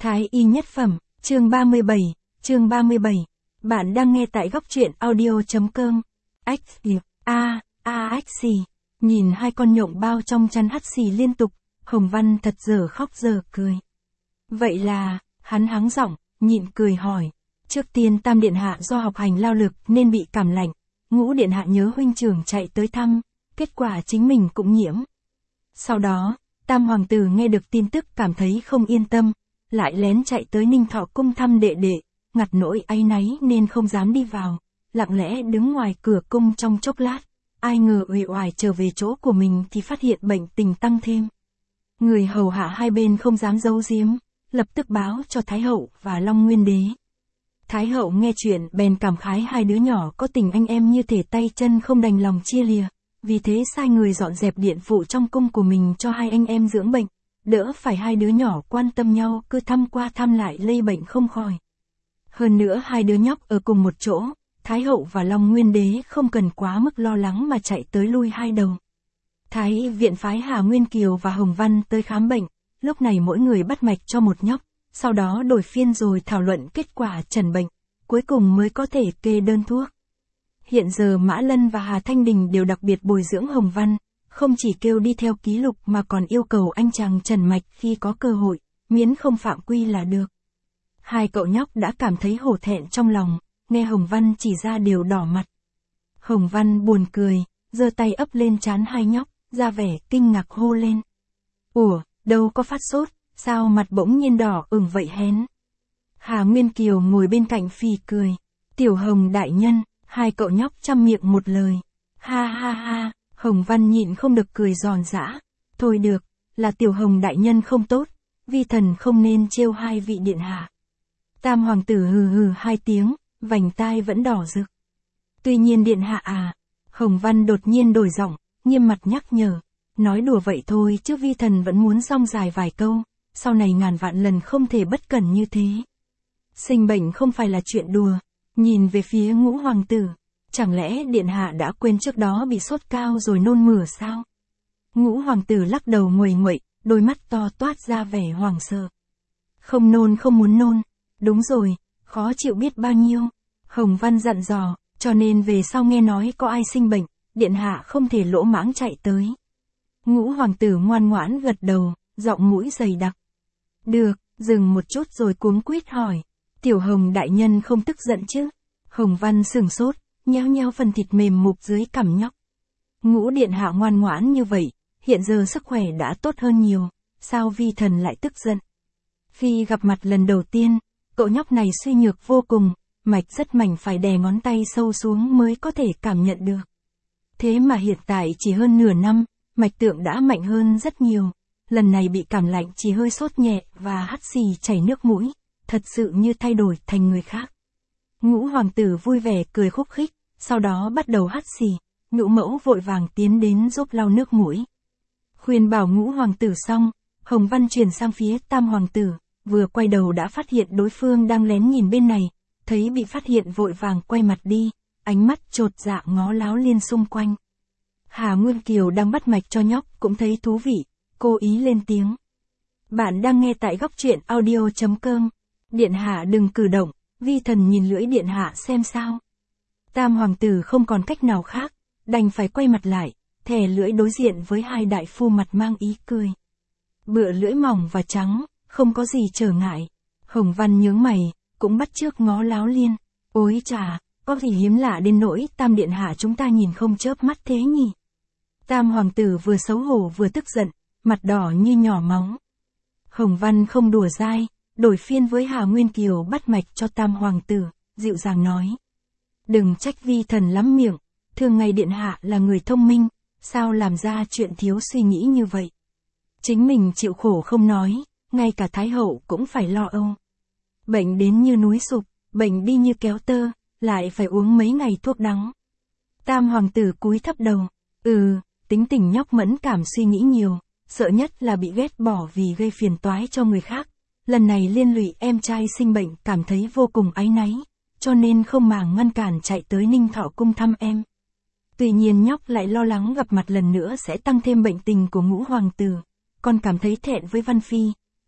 Thái y nhất phẩm, chương 37. Bạn đang nghe tại góc truyện audio.com. Ách xì. Nhìn hai con nhộng bao trong chăn hắt xì liên tục, Hồng Văn thật giờ khóc giờ cười. Vậy là, hắn hắng giọng, nhịn cười hỏi. Trước tiên Tam Điện Hạ do học hành lao lực nên bị cảm lạnh, Ngũ Điện Hạ nhớ huynh trưởng chạy tới thăm, kết quả chính mình cũng nhiễm. Sau đó, Tam Hoàng tử nghe được tin tức cảm thấy không yên tâm, lại lén chạy tới Ninh Thọ cung thăm đệ đệ, ngặt nỗi áy náy nên không dám đi vào, lặng lẽ đứng ngoài cửa cung trong chốc lát, ai ngờ uể oải trở về chỗ của mình thì phát hiện bệnh tình tăng thêm. Người hầu hạ hai bên không dám giấu giếm, lập tức báo cho Thái hậu và Long Nguyên đế. Thái hậu nghe chuyện bèn cảm khái hai đứa nhỏ có tình anh em như thể tay chân không đành lòng chia lìa, vì thế sai người dọn dẹp điện phụ trong cung của mình cho hai anh em dưỡng bệnh, đỡ phải hai đứa nhỏ quan tâm nhau cứ thăm qua thăm lại lây bệnh không khỏi. Hơn nữa hai đứa nhóc ở cùng một chỗ, Thái hậu và Long Nguyên đế không cần quá mức lo lắng mà chạy tới lui hai đầu. Thái viện phái Hà Nguyên Kiều và Hồng Văn tới khám bệnh, lúc này mỗi người bắt mạch cho một nhóc, sau đó đổi phiên rồi thảo luận kết quả chẩn bệnh, cuối cùng mới có thể kê đơn thuốc. Hiện giờ Mã Lân và Hà Thanh Đình đều đặc biệt bồi dưỡng Hồng Văn, không chỉ kêu đi theo ký lục mà còn yêu cầu anh chàng trần mạch khi có cơ hội, miễn không phạm quy là được. Hai cậu nhóc đã cảm thấy hổ thẹn trong lòng, nghe Hồng Văn chỉ ra đều đỏ mặt. Hồng Văn buồn cười, giơ tay ấp lên trán hai nhóc, ra vẻ kinh ngạc hô lên. Ủa, đâu có phát sốt, sao mặt bỗng nhiên đỏ ửng vậy hén? Hà Nguyên Kiều ngồi bên cạnh phì cười. Tiểu Hồng đại nhân, hai cậu nhóc chăm miệng một lời. Ha ha ha, Hồng Văn nhịn không được cười giòn giã. Thôi được, là Tiểu Hồng đại nhân không tốt, vi thần không nên trêu hai vị điện hạ. Tam hoàng tử hừ hừ hai tiếng, vành tai vẫn đỏ rực. Tuy nhiên điện hạ à, Hồng Văn đột nhiên đổi giọng, nghiêm mặt nhắc nhở. Nói đùa vậy thôi chứ vi thần vẫn muốn song dài vài câu, sau này ngàn vạn lần không thể bất cẩn như thế. Sinh bệnh không phải là chuyện đùa. Nhìn về phía Ngũ hoàng tử, chẳng lẽ điện hạ đã quên trước đó bị sốt cao rồi nôn mửa sao? Ngũ hoàng tử lắc đầu nguầy nguậy, đôi mắt to toát ra vẻ hoảng sợ. Không nôn không muốn nôn, đúng rồi, khó chịu biết bao nhiêu. Hồng Văn dặn dò, cho nên về sau nghe nói có ai sinh bệnh, điện hạ không thể lỗ mãng chạy tới. Ngũ hoàng tử ngoan ngoãn gật đầu, giọng mũi dày đặc. Được, dừng một chút rồi cuống quýt hỏi. Tiểu Hồng đại nhân không tức giận chứ? Hồng Văn sửng sốt, nhéo nhéo phần thịt mềm mục dưới cằm nhóc. Ngũ điện hạ ngoan ngoãn như vậy, hiện giờ sức khỏe đã tốt hơn nhiều, sao vi thần lại tức giận? Khi gặp mặt lần đầu tiên, cậu nhóc này suy nhược vô cùng, mạch rất mảnh phải đè ngón tay sâu xuống mới có thể cảm nhận được. Thế mà hiện tại chỉ hơn nửa năm, mạch tượng đã mạnh hơn rất nhiều, lần này bị cảm lạnh chỉ hơi sốt nhẹ và hắt xì chảy nước mũi, thật sự như thay đổi thành người khác. Ngũ hoàng tử vui vẻ cười khúc khích, sau đó bắt đầu hắt xì, Ngũ mẫu vội vàng tiến đến giúp lau nước mũi. Khuyên bảo Ngũ hoàng tử xong, Hồng Văn chuyển sang phía Tam hoàng tử, vừa quay đầu đã phát hiện đối phương đang lén nhìn bên này, thấy bị phát hiện vội vàng quay mặt đi, ánh mắt chột dạ ngó láo liên xung quanh. Hà Nguyên Kiều đang bắt mạch cho nhóc cũng thấy thú vị, cố ý lên tiếng. Bạn đang nghe tại góc truyện audio.com. Điện hạ đừng cử động, vi thần nhìn lưỡi điện hạ xem sao. Tam hoàng tử không còn cách nào khác, đành phải quay mặt lại, thè lưỡi đối diện với hai đại phu mặt mang ý cười. Bựa lưỡi mỏng và trắng, không có gì trở ngại. Hồng Văn nhướng mày, cũng bắt chước ngó láo liên. Ôi chà, có gì hiếm lạ đến nỗi Tam điện hạ chúng ta nhìn không chớp mắt thế nhỉ? Tam hoàng tử vừa xấu hổ vừa tức giận, mặt đỏ như nhỏ máu. Hồng Văn không đùa dai, đổi phiên với Hà Nguyên Kiều bắt mạch cho Tam hoàng tử, dịu dàng nói. Đừng trách vi thần lắm miệng, thường ngày điện hạ là người thông minh, sao làm ra chuyện thiếu suy nghĩ như vậy. Chính mình chịu khổ không nói, ngay cả Thái hậu cũng phải lo âu. Bệnh đến như núi sụp, bệnh đi như kéo tơ, lại phải uống mấy ngày thuốc đắng. Tam hoàng tử cúi thấp đầu, tính tình nhóc mẫn cảm suy nghĩ nhiều, sợ nhất là bị ghét bỏ vì gây phiền toái cho người khác. Lần này liên lụy em trai sinh bệnh cảm thấy vô cùng áy náy, cho nên không màng ngăn cản chạy tới Ninh Thọ cung thăm em. Tuy nhiên nhóc lại lo lắng gặp mặt lần nữa sẽ tăng thêm bệnh tình của Ngũ hoàng tử, còn cảm thấy thẹn với Văn Phi,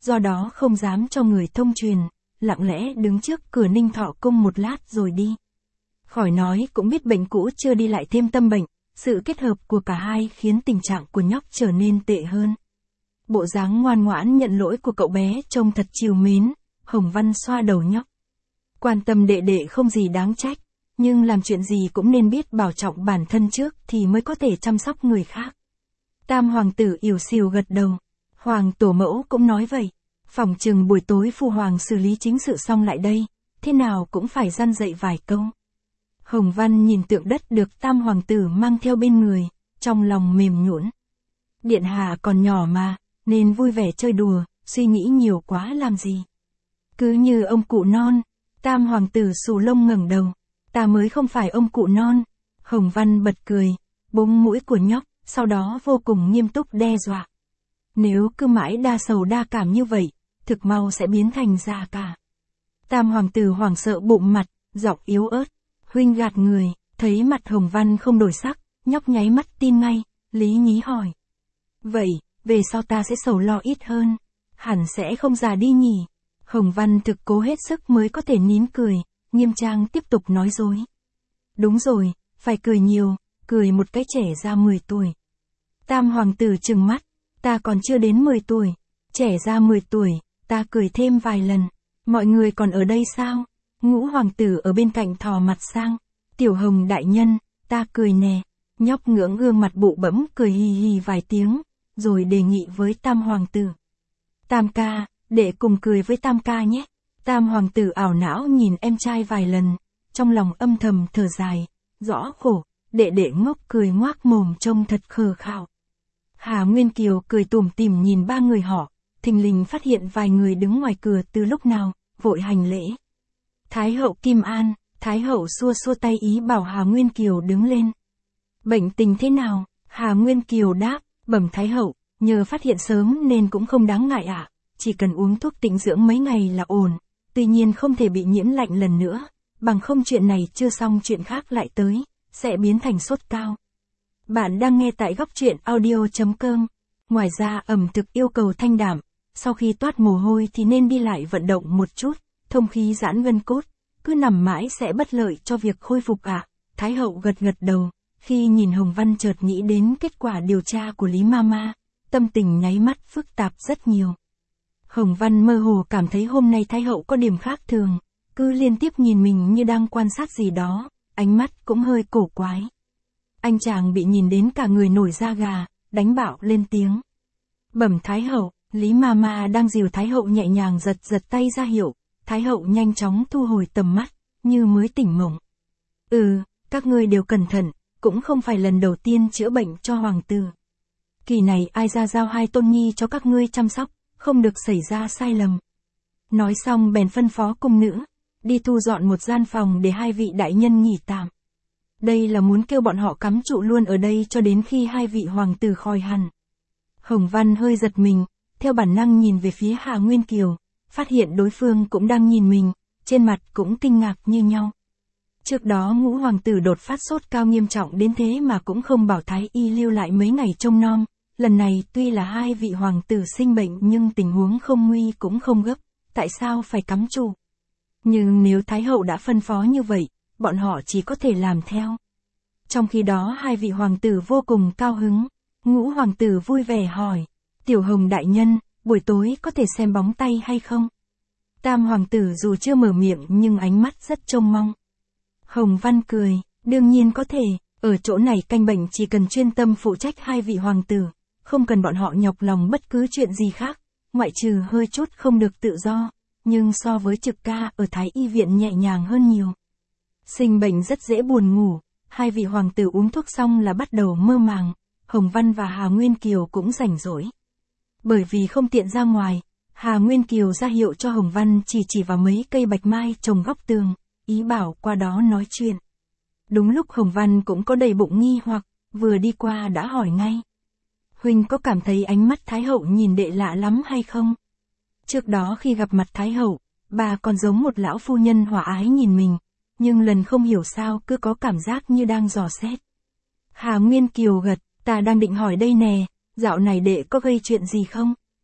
do đó không dám cho người thông truyền, lặng lẽ đứng trước cửa Ninh Thọ Cung một lát rồi đi. Khỏi nói cũng biết bệnh cũ chưa đi lại thêm tâm bệnh, sự kết hợp của cả hai khiến tình trạng của nhóc trở nên tệ hơn. Bộ dáng ngoan ngoãn nhận lỗi của cậu bé trông thật trìu mến, Hồng Văn xoa đầu nhóc. Quan tâm đệ đệ không gì đáng trách, nhưng làm chuyện gì cũng nên biết bảo trọng bản thân trước thì mới có thể chăm sóc người khác. Tam hoàng tử ỉu xìu gật đầu. Hoàng tổ mẫu cũng nói vậy. Phỏng chừng buổi tối phu hoàng xử lý chính sự xong lại đây, thế nào cũng phải răn dạy vài câu. Hồng Văn nhìn tượng đất được tam hoàng tử mang theo bên người, trong lòng mềm nhũn. Điện hạ còn nhỏ mà, nên vui vẻ chơi đùa, suy nghĩ nhiều quá làm gì. Cứ như ông cụ non, tam hoàng tử xù lông ngẩng đầu. Ta mới không phải ông cụ non. Hồng Văn bật cười, búng mũi của nhóc, sau đó vô cùng nghiêm túc đe dọa. Nếu cứ mãi đa sầu đa cảm như vậy, thực mau sẽ biến thành già cả. Tam hoàng tử hoảng sợ bụng mặt, giọng yếu ớt. Huynh gạt người, thấy mặt Hồng Văn không đổi sắc, nhóc nháy mắt tin ngay, lý nhí hỏi. Vậy, về sau ta sẽ sầu lo ít hơn, hẳn sẽ không già đi nhỉ. Hồng Văn thực cố hết sức mới có thể nín cười, nghiêm trang tiếp tục nói dối. Đúng rồi, phải cười nhiều, cười một cái trẻ ra 10 tuổi. Tam hoàng tử trừng mắt, ta còn chưa đến 10 tuổi, trẻ ra 10 tuổi, ta cười thêm vài lần. Mọi người còn ở đây sao? Ngũ hoàng tử ở bên cạnh thò mặt sang. Tiểu Hồng đại nhân, ta cười nè. Nhóc ngưỡng gương mặt bụ bẫm cười hì hì vài tiếng, rồi đề nghị với tam hoàng tử. Tam ca, đệ cùng cười với tam ca nhé. Tam hoàng tử ảo não nhìn em trai vài lần, trong lòng âm thầm thở dài, rõ khổ, đệ đệ ngốc cười ngoác mồm trông thật khờ khạo. Hà Nguyên Kiều cười tủm tỉm nhìn ba người họ, thình lình phát hiện vài người đứng ngoài cửa từ lúc nào, vội hành lễ. Thái hậu Kim An, Thái hậu xua xua tay ý bảo Hà Nguyên Kiều đứng lên. Bệnh tình thế nào? Hà Nguyên Kiều đáp, bẩm Thái hậu, nhờ phát hiện sớm nên cũng không đáng ngại ạ, chỉ cần uống thuốc tĩnh dưỡng mấy ngày là ổn, tuy nhiên không thể bị nhiễm lạnh lần nữa, bằng không chuyện này chưa xong chuyện khác lại tới, sẽ biến thành sốt cao. Bạn đang nghe tại góc truyện audio.com. Ngoài ra ẩm thực yêu cầu thanh đạm, sau khi toát mồ hôi thì nên đi lại vận động một chút, thông khí giãn gân cốt, cứ nằm mãi sẽ bất lợi cho việc khôi phục ạ. Thái hậu gật gật đầu, khi nhìn Hồng Văn chợt nghĩ đến kết quả điều tra của Lý Mama, tâm tình nháy mắt phức tạp rất nhiều. Hồng Văn mơ hồ cảm thấy hôm nay Thái hậu có điểm khác thường, cứ liên tiếp nhìn mình như đang quan sát gì đó, ánh mắt cũng hơi cổ quái. Anh chàng bị nhìn đến cả người nổi da gà, đánh bạo lên tiếng. Bẩm Thái hậu, Lý Mama đang dìu Thái hậu nhẹ nhàng giật giật tay ra hiệu, Thái hậu nhanh chóng thu hồi tầm mắt, như mới tỉnh mộng. Các ngươi đều cẩn thận, cũng không phải lần đầu tiên chữa bệnh cho hoàng tử. Kỳ này ai ra giao hai tôn nhi cho các ngươi chăm sóc, không được xảy ra sai lầm. Nói xong bèn phân phó cung nữ, đi thu dọn một gian phòng để hai vị đại nhân nghỉ tạm. Đây là muốn kêu bọn họ cắm trụ luôn ở đây cho đến khi hai vị hoàng tử khỏi hẳn. Hồng Văn hơi giật mình, theo bản năng nhìn về phía Hà Nguyên Kiều, phát hiện đối phương cũng đang nhìn mình, trên mặt cũng kinh ngạc như nhau. Trước đó ngũ hoàng tử đột phát sốt cao nghiêm trọng đến thế mà cũng không bảo thái y lưu lại mấy ngày trông nom, lần này tuy là hai vị hoàng tử sinh bệnh nhưng tình huống không nguy cũng không gấp, tại sao phải cắm trụ? Nhưng nếu Thái hậu đã phân phó như vậy, bọn họ chỉ có thể làm theo. Trong khi đó hai vị hoàng tử vô cùng cao hứng, ngũ hoàng tử vui vẻ hỏi, Tiểu Hồng đại nhân, buổi tối có thể xem bóng tay hay không? Tam hoàng tử dù chưa mở miệng nhưng ánh mắt rất trông mong. Hồng Văn cười, đương nhiên có thể, ở chỗ này canh bệnh chỉ cần chuyên tâm phụ trách hai vị hoàng tử, không cần bọn họ nhọc lòng bất cứ chuyện gì khác, ngoại trừ hơi chút không được tự do, nhưng so với trực ca ở Thái y viện nhẹ nhàng hơn nhiều. Sinh bệnh rất dễ buồn ngủ, hai vị hoàng tử uống thuốc xong là bắt đầu mơ màng, Hồng Văn và Hà Nguyên Kiều cũng rảnh rỗi. Bởi vì không tiện ra ngoài, Hà Nguyên Kiều ra hiệu cho Hồng Văn chỉ vào mấy cây bạch mai trồng góc tường, ý bảo qua đó nói chuyện. Đúng lúc Hồng Văn cũng có đầy bụng nghi hoặc, vừa đi qua đã hỏi ngay. Huynh có cảm thấy ánh mắt Thái hậu nhìn đệ lạ lắm hay không? Trước đó khi gặp mặt Thái hậu, bà còn giống một lão phu nhân hòa ái nhìn mình, nhưng lần không hiểu sao cứ có cảm giác như đang dò xét. Hà Nguyên Kiều gật, ta đang định hỏi đây nè, dạo này đệ có gây chuyện gì không?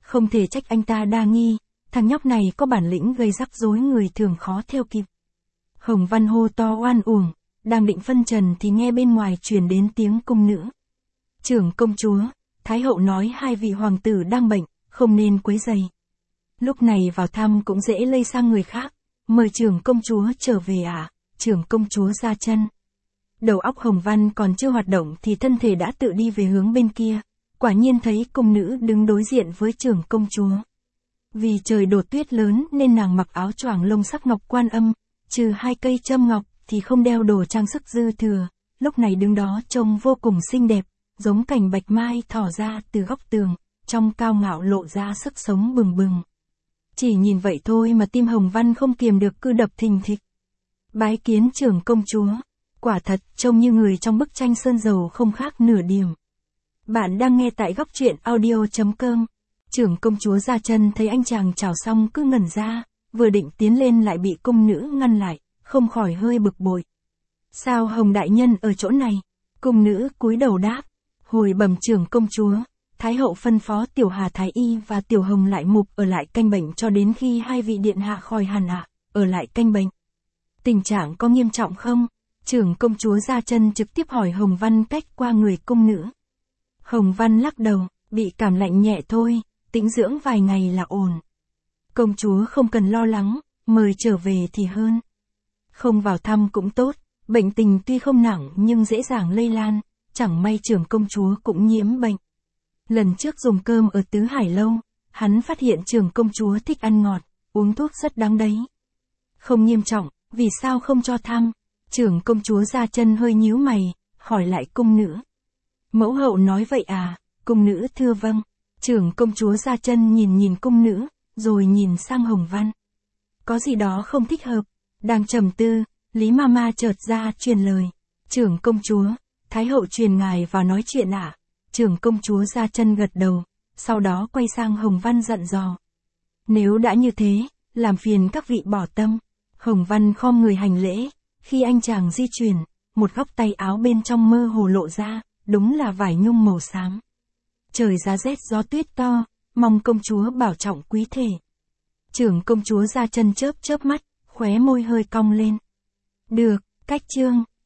Không thể trách anh ta đa nghi, thằng nhóc này có bản lĩnh gây rắc rối người thường khó theo kịp. Hồng Văn hô to oan uổng, đang định phân trần thì nghe bên ngoài truyền đến tiếng cung nữ. Trưởng công chúa, Thái hậu nói hai vị hoàng tử đang bệnh, không nên quấy rầy. Lúc này vào thăm cũng dễ lây sang người khác, mời trưởng công chúa trở về ạ. Trưởng công chúa ra chân. Đầu óc Hồng Văn còn chưa hoạt động thì thân thể đã tự đi về hướng bên kia, quả nhiên thấy cung nữ đứng đối diện với trưởng công chúa. Vì trời đổ tuyết lớn nên nàng mặc áo choàng lông sắc ngọc quan âm, trừ 2 cây châm ngọc thì không đeo đồ trang sức dư thừa, lúc này đứng đó trông vô cùng xinh đẹp, giống cành bạch mai thỏ ra từ góc tường, trong cao ngạo lộ ra sức sống bừng bừng. Chỉ nhìn vậy thôi mà tim Hồng Văn không kiềm được cứ đập thình thịch. Bái kiến trưởng công chúa, quả thật trông như người trong bức tranh sơn dầu không khác nửa điểm. Bạn đang nghe tại góc truyện audio.com. Trưởng công chúa ra chân thấy anh chàng chào xong cứ ngẩn ra, vừa định tiến lên lại bị cung nữ ngăn lại, không khỏi hơi bực bội. Sao Hồng đại nhân ở chỗ này? Cung nữ cúi đầu đáp. Hồi bẩm trưởng công chúa, Thái hậu phân phó Tiểu Hà Thái y và Tiểu Hồng lại mục ở lại canh bệnh cho đến khi hai vị điện hạ khỏi hẳn ạ, ở lại canh bệnh. Tình trạng có nghiêm trọng không? Trưởng công chúa ra chân trực tiếp hỏi Hồng Văn cách qua người cung nữ. Hồng Văn lắc đầu, bị cảm lạnh nhẹ thôi, tĩnh dưỡng vài ngày là ổn. Công chúa không cần lo lắng, mời trở về thì hơn. Không vào thăm cũng tốt, bệnh tình tuy không nặng nhưng dễ dàng lây lan, chẳng may trưởng công chúa cũng nhiễm bệnh. Lần trước dùng cơm ở Tứ Hải Lâu, hắn phát hiện trưởng công chúa thích ăn ngọt, uống thuốc rất đáng đấy. Không nghiêm trọng, vì sao không cho thăm? Trưởng công chúa ra chân hơi nhíu mày, hỏi lại cung nữ. Mẫu hậu nói vậy à? Cung nữ thưa vâng. Trưởng công chúa ra chân nhìn cung nữ, rồi nhìn sang Hồng Văn. Có gì đó không thích hợp. Đang trầm tư, Lý Mama chợt ra truyền lời. Trưởng công chúa, Thái hậu truyền ngài vào nói chuyện ạ. Trưởng công chúa ra chân gật đầu, sau đó quay sang Hồng Văn dặn dò. Nếu đã như thế, làm phiền các vị bỏ tâm. Hồng Văn khom người hành lễ, khi anh chàng di chuyển, một góc tay áo bên trong mơ hồ lộ ra, đúng là vải nhung màu xám. Trời giá rét gió tuyết to, mong công chúa bảo trọng quý thể. Trưởng công chúa ra chân chớp chớp mắt, khóe môi hơi cong lên. Được, cách chương.